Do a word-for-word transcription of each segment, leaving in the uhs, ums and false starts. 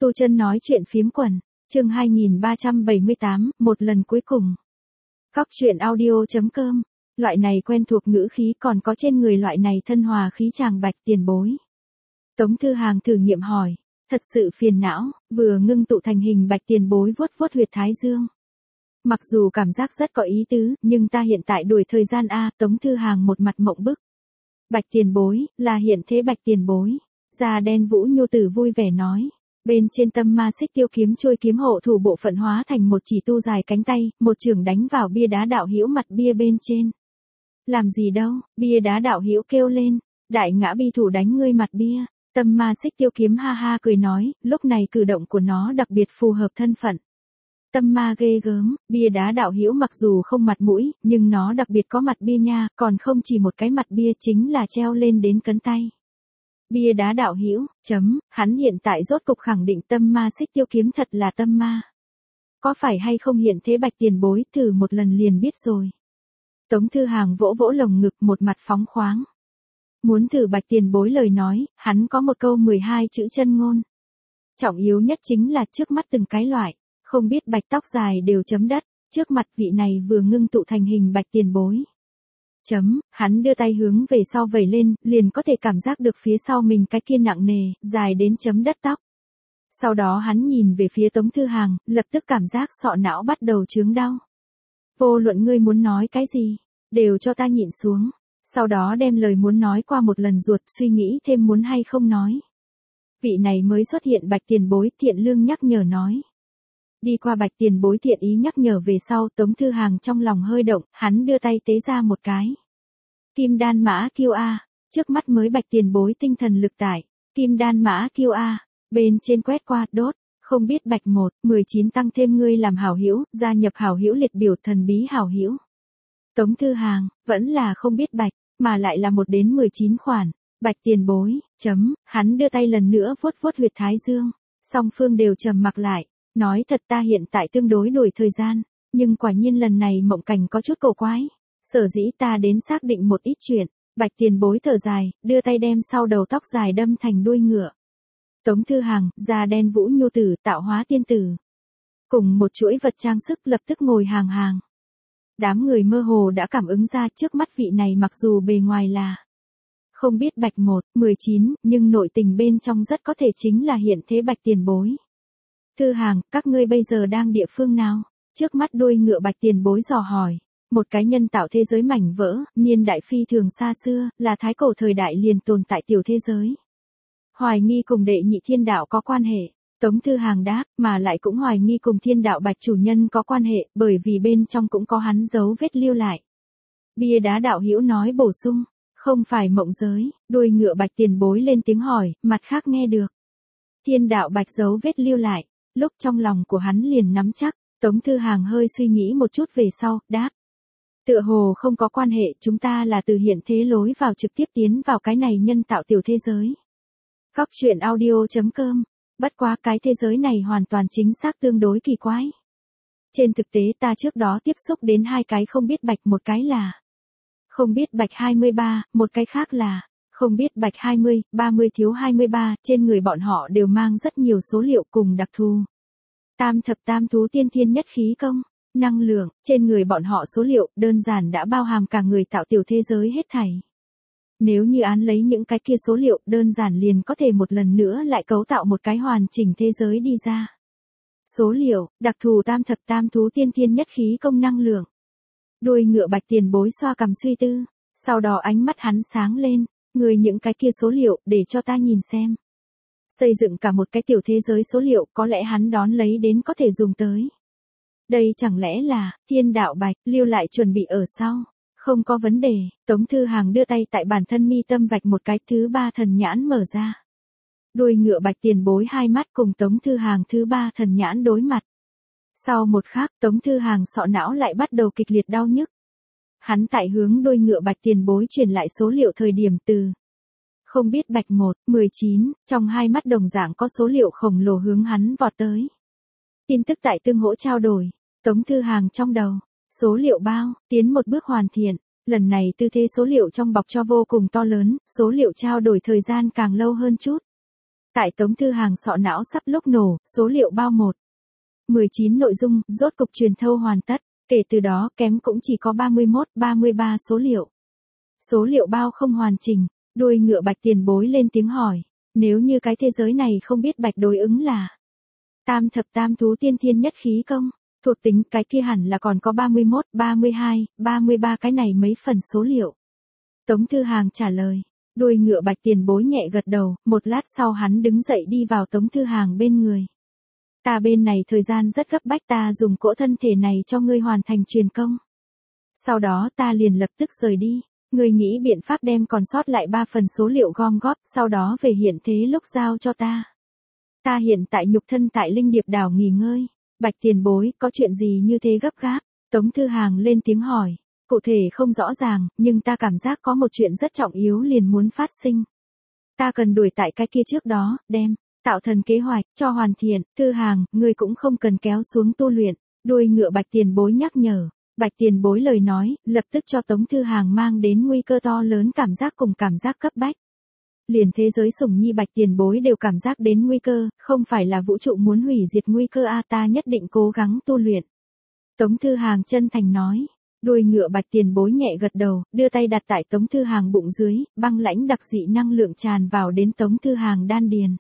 Tu Chân nói chuyện phiếm quần, chương hai nghìn ba trăm bảy mươi tám, một lần cuối cùng. Góc truyện audio.com, loại này quen thuộc ngữ khí còn có trên người loại này thân hòa khí chàng Bạch tiền bối. Tống Thư Hàng thử nghiệm hỏi, thật sự phiền não, vừa ngưng tụ thành hình Bạch tiền bối vuốt vuốt huyệt thái dương. Mặc dù cảm giác rất có ý tứ, nhưng ta hiện tại đuổi thời gian a, Tống Thư Hàng một mặt mộng bức. Bạch tiền bối, là hiện thế Bạch tiền bối. Da đen Vũ Nhu Tử vui vẻ nói. Bên trên tâm ma xích tiêu kiếm trôi kiếm hộ thủ bộ phận hóa thành một chỉ tu dài cánh tay, một chưởng đánh vào bia đá đạo hữu mặt bia bên trên. Làm gì đâu, bia đá đạo hữu kêu lên, đại ngã bi thủ đánh ngươi mặt bia. Tâm ma xích tiêu kiếm ha ha cười nói, lúc này cử động của nó đặc biệt phù hợp thân phận. Tâm ma ghê gớm, bia đá đạo hữu mặc dù không mặt mũi, nhưng nó đặc biệt có mặt bia nha, còn không chỉ một cái mặt bia chính là treo lên đến cấn tay. Bia đá đạo hữu, chấm, hắn hiện tại rốt cục khẳng định tâm ma xích tiêu kiếm thật là tâm ma. Có phải hay không hiện thế Bạch tiền bối, thử một lần liền biết rồi. Tống Thư Hàng vỗ vỗ lồng ngực một mặt phóng khoáng. Muốn thử Bạch tiền bối lời nói, hắn có một câu mười hai chữ chân ngôn. Trọng yếu nhất chính là trước mắt từng cái loại, không biết Bạch tóc dài đều chấm đất, trước mặt vị này vừa ngưng tụ thành hình Bạch tiền bối. Chấm, hắn đưa tay hướng về sau vẩy lên, liền có thể cảm giác được phía sau mình cái kia nặng nề, dài đến chấm đất tóc. Sau đó hắn nhìn về phía Tống Thư Hàng, lập tức cảm giác sọ não bắt đầu chướng đau. Vô luận ngươi muốn nói cái gì, đều cho ta nhịn xuống. Sau đó đem lời muốn nói qua một lần ruột, suy nghĩ thêm muốn hay không nói. Vị này mới xuất hiện Bạch tiền bối thiện lương nhắc nhở nói. Đi qua Bạch tiền bối thiện ý nhắc nhở về sau, Tống Thư Hàng trong lòng hơi động, hắn đưa tay tế ra một cái. Kim đan mã kiêu a, trước mắt mới Bạch tiền bối tinh thần lực tải, kim đan mã kiêu a, bên trên quét qua, đốt, không biết Bạch một, mười chín tăng thêm ngươi làm hảo hữu, gia nhập hảo hữu liệt biểu thần bí hảo hữu. Tống Thư Hàng, vẫn là không biết Bạch, mà lại là một đến mười chín khoản, Bạch tiền bối, chấm, hắn đưa tay lần nữa vuốt vuốt huyệt thái dương, song phương đều trầm mặc lại. Nói thật ta hiện tại tương đối đổi thời gian, nhưng quả nhiên lần này mộng cảnh có chút cổ quái. Sở dĩ ta đến xác định một ít chuyện, Bạch tiền bối thở dài, đưa tay đem sau đầu tóc dài đâm thành đuôi ngựa. Tống Thư Hàng, da đen Vũ Nhu Tử, tạo hóa tiên tử. Cùng một chuỗi vật trang sức lập tức ngồi hàng hàng. Đám người mơ hồ đã cảm ứng ra trước mắt vị này mặc dù bề ngoài là không biết Bạch một, mười chín, nhưng nội tình bên trong rất có thể chính là hiện thế Bạch tiền bối. Thư Hàng, các ngươi bây giờ đang địa phương nào? Trước mắt đuôi ngựa Bạch tiền bối dò hỏi. Một cái nhân tạo thế giới mảnh vỡ, niên đại phi thường xa xưa, là thái cổ thời đại liền tồn tại tiểu thế giới. Hoài nghi cùng đệ nhị thiên đạo có quan hệ. Tống Thư Hàng đáp, mà lại cũng hoài nghi cùng thiên đạo Bạch chủ nhân có quan hệ, bởi vì bên trong cũng có hắn dấu vết lưu lại. Bia đá đạo hữu nói bổ sung, không phải mộng giới, đuôi ngựa Bạch tiền bối lên tiếng hỏi, mặt khác nghe được. Thiên đạo Bạch dấu vết lưu lại. Lúc trong lòng của hắn liền nắm chắc, Tống Thư Hàng hơi suy nghĩ một chút về sau, đáp. Tựa hồ không có quan hệ, chúng ta là từ hiện thế lối vào trực tiếp tiến vào cái này nhân tạo tiểu thế giới. Góc truyện audio.com, bất quá cái thế giới này hoàn toàn chính xác tương đối kỳ quái. Trên thực tế ta trước đó tiếp xúc đến hai cái không biết Bạch, một cái là không biết Bạch hai mươi ba, một cái khác là không biết Bạch hai mươi, ba mươi thiếu hai mươi ba, trên người bọn họ đều mang rất nhiều số liệu cùng đặc thù. Tam thập tam thú tiên thiên nhất khí công, năng lượng, trên người bọn họ số liệu đơn giản đã bao hàm cả người tạo tiểu thế giới hết thảy. Nếu như án lấy những cái kia số liệu đơn giản liền có thể một lần nữa lại cấu tạo một cái hoàn chỉnh thế giới đi ra. Số liệu, đặc thù tam thập tam thú tiên thiên nhất khí công năng lượng. Đuôi ngựa Bạch tiền bối xoa cằm suy tư, sau đó ánh mắt hắn sáng lên. Người những cái kia số liệu, để cho ta nhìn xem. Xây dựng cả một cái tiểu thế giới số liệu, có lẽ hắn đón lấy đến có thể dùng tới. Đây chẳng lẽ là, thiên đạo Bạch, lưu lại chuẩn bị ở sau. Không có vấn đề, Tống Thư Hàng đưa tay tại bản thân mi tâm vạch một cái, thứ ba thần nhãn mở ra. Đuôi ngựa Bạch tiền bối hai mắt cùng Tống Thư Hàng thứ ba thần nhãn đối mặt. Sau một khắc, Tống Thư Hàng sọ não lại bắt đầu kịch liệt đau nhức. Hắn tại hướng đuôi ngựa Bạch tiền bối truyền lại số liệu thời điểm từ không biết Bạch một, mười chín, trong hai mắt đồng dạng có số liệu khổng lồ hướng hắn vọt tới. Tin tức tại tương hỗ trao đổi, Tống Thư Hàng trong đầu, số liệu bao, tiến một bước hoàn thiện, lần này tư thế số liệu trong bọc cho vô cùng to lớn, số liệu trao đổi thời gian càng lâu hơn chút. Tại Tống Thư Hàng sọ não sắp lúc nổ, số liệu bao một. mười chín nội dung, rốt cục truyền thâu hoàn tất, kể từ đó kém cũng chỉ có ba mươi mốt, ba mươi ba số liệu. Số liệu bao không hoàn chỉnh, đuôi ngựa Bạch tiền bối lên tiếng hỏi, nếu như cái thế giới này không biết Bạch đối ứng là tam thập tam thú tiên thiên nhất khí công, thuộc tính cái kia hẳn là còn có ba mươi mốt, ba mươi hai, ba mươi ba cái này mấy phần số liệu. Tống Thư Hàng trả lời, đuôi ngựa Bạch tiền bối nhẹ gật đầu, một lát sau hắn đứng dậy đi vào Tống Thư Hàng bên người. Ta bên này thời gian rất gấp bách, ta dùng cỗ thân thể này cho ngươi hoàn thành truyền công. Sau đó ta liền lập tức rời đi, ngươi nghĩ biện pháp đem còn sót lại ba phần số liệu gom góp, sau đó về hiện thế lúc giao cho ta. Ta hiện tại nhục thân tại Linh Điệp đảo nghỉ ngơi. Bạch tiền bối, có chuyện gì như thế gấp gáp? Tống Thư Hàng lên tiếng hỏi, cụ thể không rõ ràng, nhưng ta cảm giác có một chuyện rất trọng yếu liền muốn phát sinh. Ta cần đuổi tại cái kia trước đó, đem tạo thần kế hoạch cho hoàn thiện. Thư Hàng, ngươi cũng không cần kéo xuống tu luyện. Đuôi ngựa Bạch tiền bối nhắc nhở. Bạch tiền bối lời nói, lập tức cho Tống Thư Hàng mang đến nguy cơ to lớn, cảm giác cùng cảm giác cấp bách. Liền thế giới sủng nhi Bạch tiền bối đều cảm giác đến nguy cơ, không phải là vũ trụ muốn hủy diệt nguy cơ a, ta nhất định cố gắng tu luyện. Tống Thư Hàng chân thành nói. Đuôi ngựa Bạch tiền bối nhẹ gật đầu, đưa tay đặt tại Tống Thư Hàng bụng dưới, băng lãnh đặc dị năng lượng tràn vào đến Tống Thư Hàng đan điền.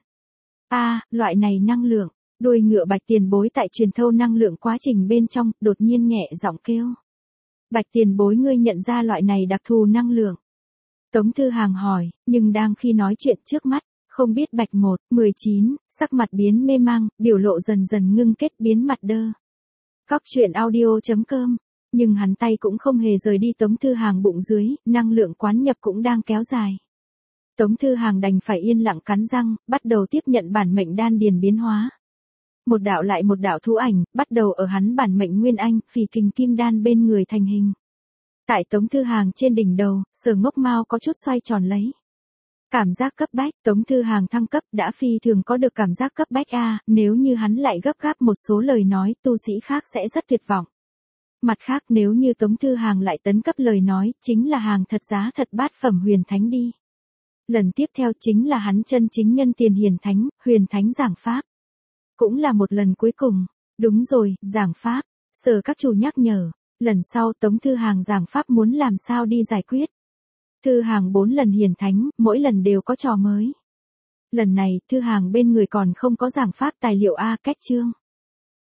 A, loại này năng lượng. Đuôi ngựa Bạch tiền bối tại truyền thâu năng lượng quá trình bên trong, đột nhiên nhẹ giọng kêu. Bạch tiền bối, ngươi nhận ra loại này đặc thù năng lượng. Tống Thư Hàng hỏi, nhưng đang khi nói chuyện trước mắt, không biết Bạch một, mười chín, sắc mặt biến mê mang, biểu lộ dần dần ngưng kết biến mặt đơ. Cóc truyện audio chấm com. Nhưng hắn tay cũng không hề rời đi Tống Thư Hàng bụng dưới, năng lượng quán nhập cũng đang kéo dài. Tống Thư Hàng đành phải yên lặng cắn răng, bắt đầu tiếp nhận bản mệnh đan điền biến hóa. Một đạo lại một đạo thú ảnh, bắt đầu ở hắn bản mệnh nguyên anh, phì kình kim đan bên người thành hình. Tại Tống Thư Hàng trên đỉnh đầu, Sở Ngốc Mao có chút xoay tròn lấy. Cảm giác cấp bách, Tống Thư Hàng thăng cấp đã phi thường có được cảm giác cấp bách a, nếu như hắn lại gấp gáp một số lời nói, tu sĩ khác sẽ rất tuyệt vọng. Mặt khác, nếu như Tống Thư Hàng lại tấn cấp lời nói, chính là hàng thật giá thật bát phẩm huyền thánh đi. Lần tiếp theo chính là hắn chân chính nhân tiền hiền thánh, huyền thánh giảng pháp. Cũng là một lần cuối cùng. Đúng rồi, giảng pháp. Sở các chủ nhắc nhở. Lần sau Tống Thư Hàng giảng pháp muốn làm sao đi giải quyết. Thư Hàng bốn lần hiền thánh, mỗi lần đều có trò mới. Lần này, Thư Hàng bên người còn không có giảng pháp tài liệu A, cách chương.